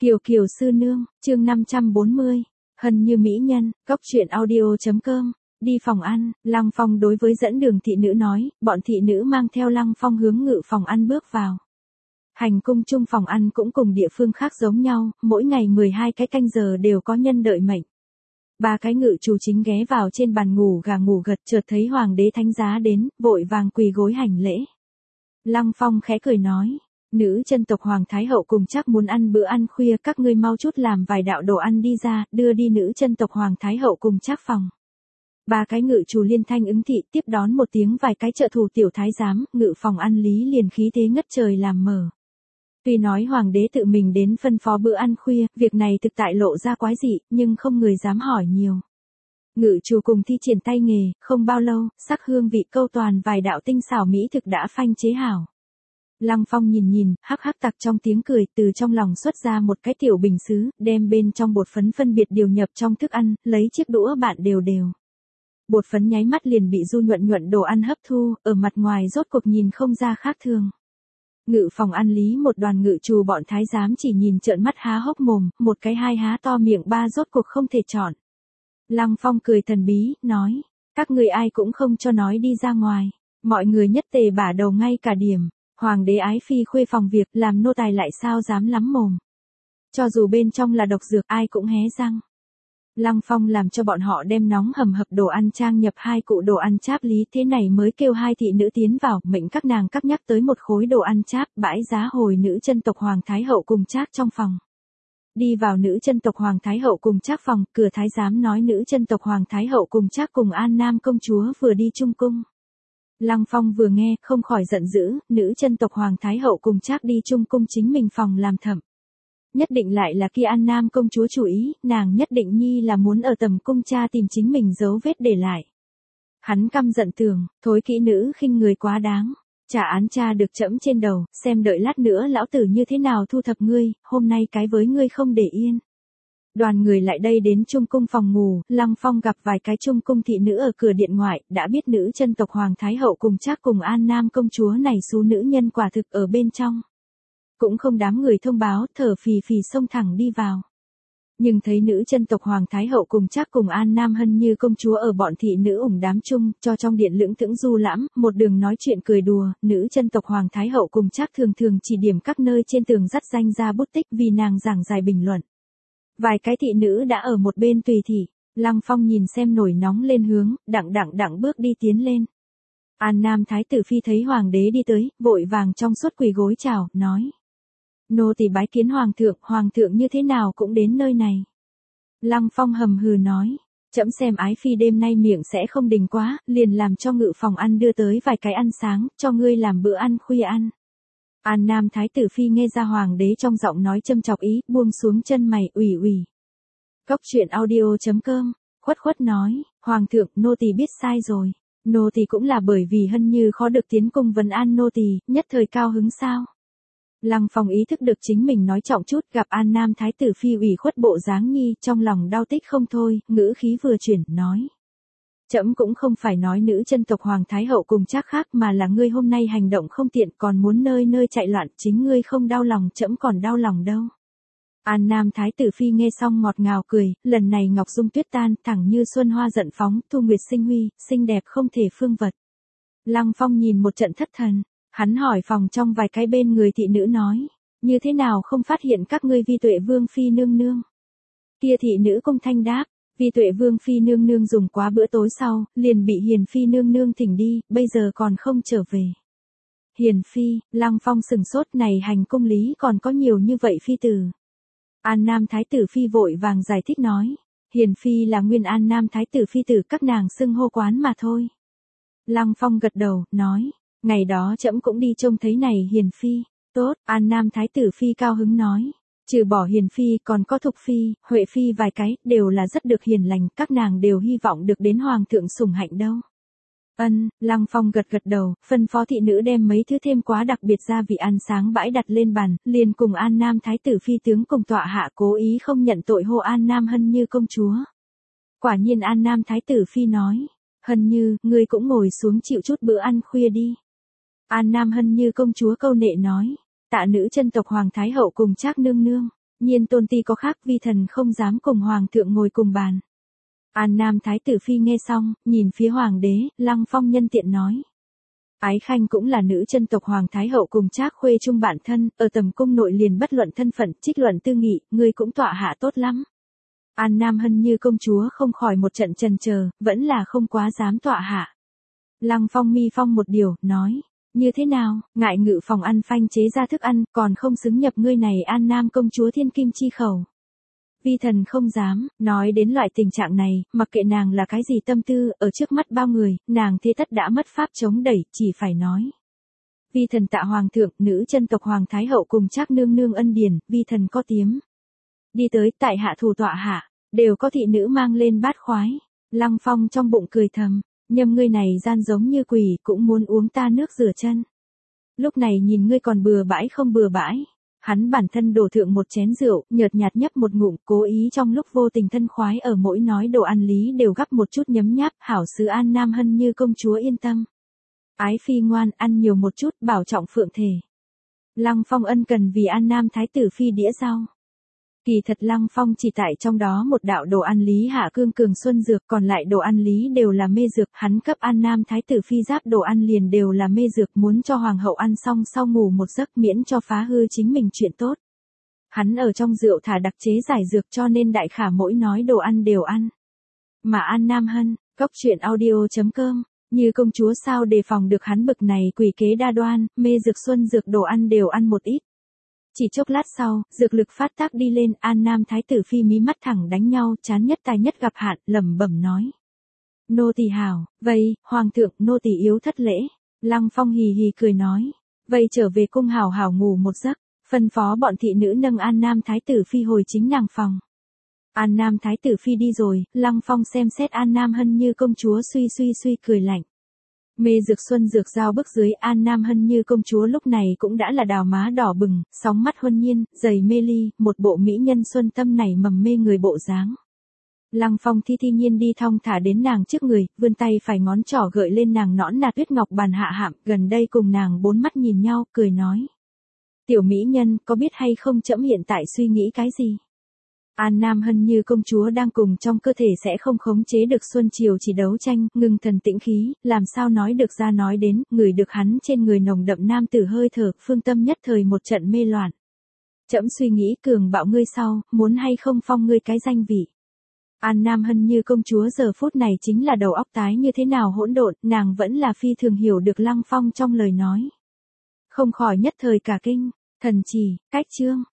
Kiều Kiều sư nương, chương 540, Hân như mỹ nhân, cóc truyện audio.com. Đi phòng ăn, Lăng Phong đối với dẫn đường thị nữ nói, bọn thị nữ mang theo Lăng Phong hướng ngự phòng ăn bước vào. Hành cung chung phòng ăn cũng cùng địa phương khác giống nhau, mỗi ngày 12 cái canh giờ đều có nhân đợi mệnh. Ba cái ngự chủ chính ghé vào trên bàn ngủ gà ngủ gật, chợt thấy hoàng đế thánh giá đến, vội vàng quỳ gối hành lễ. Lăng Phong khẽ cười nói, nữ chân tộc hoàng thái hậu cùng chắc muốn ăn bữa ăn khuya, các ngươi mau chút làm vài đạo đồ ăn đi ra, đưa đi nữ chân tộc hoàng thái hậu cùng chắc phòng. Ba cái ngự chủ liên thanh ứng thị, tiếp đón một tiếng vài cái trợ thủ tiểu thái giám, ngự phòng ăn lý liền khí thế ngất trời làm mở. Tuy nói hoàng đế tự mình đến phân phó bữa ăn khuya, việc này thực tại lộ ra quái dị, nhưng không người dám hỏi nhiều. Ngự chủ cùng thi triển tay nghề, không bao lâu, sắc hương vị câu toàn vài đạo tinh xảo mỹ thực đã phanh chế hảo. Lăng Phong nhìn, hắc hắc tặc trong tiếng cười, từ trong lòng xuất ra một cái tiểu bình sứ, đem bên trong bột phấn phân biệt điều nhập trong thức ăn, lấy chiếc đũa bạn đều. Bột phấn nháy mắt liền bị du nhuận đồ ăn hấp thu, ở mặt ngoài rốt cuộc nhìn không ra khác thường. Ngự phòng ăn lý một đoàn ngự trù bọn thái giám chỉ nhìn trợn mắt há hốc mồm, một cái hai há to miệng, ba rốt cuộc không thể chọn. Lăng Phong cười thần bí, nói, các người ai cũng không cho nói đi ra ngoài. Mọi người nhất tề bả đầu ngay cả điểm. Hoàng đế ái phi khuê phòng việc, làm nô tài lại sao dám lắm mồm. Cho dù bên trong là độc dược, ai cũng hé răng. Lăng Phong làm cho bọn họ đem nóng hầm hập đồ ăn trang nhập hai cụ đồ ăn cháp lý, thế này mới kêu hai thị nữ tiến vào, mệnh các nàng cắt nhắc tới một khối đồ ăn cháp, bãi giá hồi nữ chân tộc hoàng thái hậu cùng trác trong phòng. Đi vào nữ chân tộc hoàng thái hậu cùng trác phòng, cửa thái giám nói nữ chân tộc hoàng thái hậu cùng trác cùng An Nam công chúa vừa đi trung cung. Lăng Phong vừa nghe, không khỏi giận dữ, nữ chân tộc hoàng thái hậu cùng trác đi trung cung chính mình phòng làm thẩm. Nhất định lại là kia An Nam công chúa chủ ý, nàng nhất định nhi là muốn ở tầm cung cha tìm chính mình dấu vết để lại. Hắn căm giận tưởng, thối kỹ nữ khinh người quá đáng, trả án cha được trẫm trên đầu, xem đợi lát nữa lão tử như thế nào thu thập ngươi, hôm nay cái với ngươi không để yên. Đoàn người lại đây đến trung cung phòng ngủ, Lăng Phong gặp vài cái trung cung thị nữ ở cửa điện ngoại, đã biết nữ chân tộc hoàng thái hậu cùng trác cùng An Nam công chúa này số nữ nhân quả thực ở bên trong. Cũng không đám người thông báo, thở phì phì xông thẳng đi vào. Nhưng thấy nữ chân tộc hoàng thái hậu cùng trác cùng An Nam Hân như công chúa ở bọn thị nữ ủng đám chung, cho trong điện lưỡng thững du lãm, một đường nói chuyện cười đùa, nữ chân tộc hoàng thái hậu cùng trác thường chỉ điểm các nơi trên tường dắt danh ra bút tích vì nàng giảng giải bình luận. Vài cái thị nữ đã ở một bên tùy thị, Lăng Phong nhìn xem nổi nóng lên hướng, đặng bước đi tiến lên. An Nam thái tử phi thấy hoàng đế đi tới, vội vàng trong suốt quỳ gối chào, nói. Nô tỳ bái kiến hoàng thượng như thế nào cũng đến nơi này. Lăng Phong hầm hừ nói, trẫm xem ái phi đêm nay miệng sẽ không đình quá, liền làm cho ngự phòng ăn đưa tới vài cái ăn sáng, cho ngươi làm bữa ăn khuya ăn. An Nam thái tử phi nghe ra hoàng đế trong giọng nói châm chọc ý, buông xuống chân mày, ủy. Cóc truyện audio.com, khuất nói, hoàng thượng, nô tỳ biết sai rồi. Nô tỳ cũng là bởi vì Hân như khó được tiến cung vấn an nô tỳ, nhất thời cao hứng sao. Lăng Phong ý thức được chính mình nói trọng chút, gặp An Nam thái tử phi ủy khuất bộ dáng nhi, trong lòng đau tích không thôi, ngữ khí vừa chuyển, nói. Trẫm cũng không phải nói nữ chân tộc hoàng thái hậu cùng trác khác, mà là ngươi hôm nay hành động không tiện, còn muốn nơi chạy loạn, chính ngươi không đau lòng, trẫm còn đau lòng đâu. An Nam thái tử phi nghe xong ngọt ngào cười, lần này ngọc dung tuyết tan, thẳng như xuân hoa giận phóng, thu nguyệt sinh huy, xinh đẹp không thể phương vật. Lăng Phong nhìn một trận thất thần. Hắn hỏi phòng trong vài cái bên người thị nữ nói, như thế nào không phát hiện các ngươi vi tuệ vương phi nương nương. Kia thị nữ cung thanh đáp, vi tuệ vương phi nương nương dùng quá bữa tối sau, liền bị hiền phi nương nương thỉnh đi, bây giờ còn không trở về. Hiền phi, Lăng Phong sừng sốt, này hành cung lý còn có nhiều như vậy phi tử. An Nam thái tử phi vội vàng giải thích nói, hiền phi là nguyên An Nam thái tử phi tử, các nàng xưng hô quán mà thôi. Lăng Phong gật đầu, nói. Ngày đó trẫm cũng đi trông thấy này hiền phi, tốt, An Nam thái tử phi cao hứng nói, trừ bỏ hiền phi còn có thục phi, huệ phi vài cái, đều là rất được hiền lành, các nàng đều hy vọng được đến hoàng thượng sủng hạnh đâu. Lăng Phong gật đầu, phân phó thị nữ đem mấy thứ thêm quá đặc biệt gia vị ăn sáng bãi đặt lên bàn, liền cùng An Nam thái tử phi tướng cùng tọa hạ cố ý không nhận tội hô An Nam Hân như công chúa. Quả nhiên An Nam thái tử phi nói, Hân như, ngươi cũng ngồi xuống chịu chút bữa ăn khuya đi. An Nam Hân như công chúa câu nệ nói, tạ nữ chân tộc hoàng thái hậu cùng trác nương nương. Nhiên tôn ti có khác, vi thần không dám cùng hoàng thượng ngồi cùng bàn. An Nam thái tử phi nghe xong, nhìn phía hoàng đế, Lăng Phong nhân tiện nói. Ái Khanh cũng là nữ chân tộc hoàng thái hậu cùng Trác Khuê chung bạn thân, ở tầm cung nội liền bất luận thân phận, trích luận tư nghị, ngươi cũng tọa hạ tốt lắm. An Nam Hân Như công chúa không khỏi một trận chần chờ, vẫn là không quá dám tọa hạ. Lăng Phong mi phong một điều, nói. Như thế nào, ngại ngự phòng ăn phanh chế ra thức ăn, còn không xứng nhập ngươi này An Nam công chúa thiên kim chi khẩu. Vi thần không dám, nói đến loại tình trạng này, mặc kệ nàng là cái gì tâm tư, ở trước mắt bao người, nàng thế tất đã mất pháp chống đẩy, chỉ phải nói. Vi thần tạ hoàng thượng, nữ chân tộc hoàng thái hậu cùng Trác nương nương ân điển, vi thần có tiếm. Đi tới, tại hạ thủ tọa hạ, đều có thị nữ mang lên bát khoái. Lăng Phong trong bụng cười thầm, nhâm ngươi này gian giống như quỷ, cũng muốn uống ta nước rửa chân. Lúc này nhìn ngươi còn bừa bãi không bừa bãi. Hắn bản thân đổ thượng một chén rượu, nhợt nhạt nhấp một ngụm, cố ý trong lúc vô tình thân khoái ở mỗi nói đồ ăn lý đều gắp một chút nhấm nháp, hảo sứ An Nam Hân Như công chúa yên tâm. Ái phi ngoan, ăn nhiều một chút, bảo trọng phượng thể. Lăng Phong ân cần vì An Nam thái tử phi đĩa rau. Kỳ thật Lăng Phong chỉ tại trong đó một đạo đồ ăn lý hạ cương cường xuân dược, còn lại đồ ăn lý đều là mê dược, hắn cấp An Nam thái tử phi giáp đồ ăn liền đều là mê dược, muốn cho hoàng hậu ăn xong sau ngủ một giấc miễn cho phá hư chính mình chuyện tốt. Hắn ở trong rượu thả đặc chế giải dược cho nên đại khả mỗi nói đồ ăn đều ăn. Mà An Nam Hân, cóc truyện audio.com, như công chúa sao đề phòng được hắn bực này quỷ kế đa đoan, mê dược xuân dược đồ ăn đều ăn một ít. Chỉ chốc lát sau, dược lực phát tác đi lên, An Nam thái tử phi mí mắt thẳng đánh nhau, chán nhất tai nhất gặp hạn, lẩm bẩm nói. Nô tỳ hảo, vậy, hoàng thượng, nô tỳ yếu thất lễ. Lăng Phong hì hì cười nói. Vậy trở về cung hảo hảo ngủ một giấc, phân phó bọn thị nữ nâng An Nam thái tử phi hồi chính nàng phòng. An Nam thái tử phi đi rồi, Lăng Phong xem xét An Nam Hân Như công chúa suy cười lạnh. Mê dược xuân dược giao bức dưới, An Nam Hân Như công chúa lúc này cũng đã là đào má đỏ bừng, sóng mắt huân nhiên, giày mê ly, một bộ mỹ nhân xuân tâm nảy mầm mê người bộ dáng. Lăng Phong thi nhiên đi thong thả đến nàng trước người, vươn tay phải ngón trỏ gợi lên nàng nõn nà tuyết ngọc bàn hạ hạm, gần đây cùng nàng bốn mắt nhìn nhau, cười nói. Tiểu mỹ nhân, có biết hay không trẫm hiện tại suy nghĩ cái gì? An Nam Hân Như công chúa đang cùng trong cơ thể sẽ không khống chế được Xuân Triều chỉ đấu tranh, ngừng thần tĩnh khí, làm sao nói được ra nói đến, ngửi được hắn trên người nồng đậm nam tử hơi thở, phương tâm nhất thời một trận mê loạn. Trẫm suy nghĩ cường bạo ngươi sau, muốn hay không phong ngươi cái danh vị. An Nam Hân Như công chúa giờ phút này chính là đầu óc tái như thế nào hỗn độn, nàng vẫn là phi thường hiểu được Lăng Phong trong lời nói. Không khỏi nhất thời cả kinh, thần chỉ, cách chương.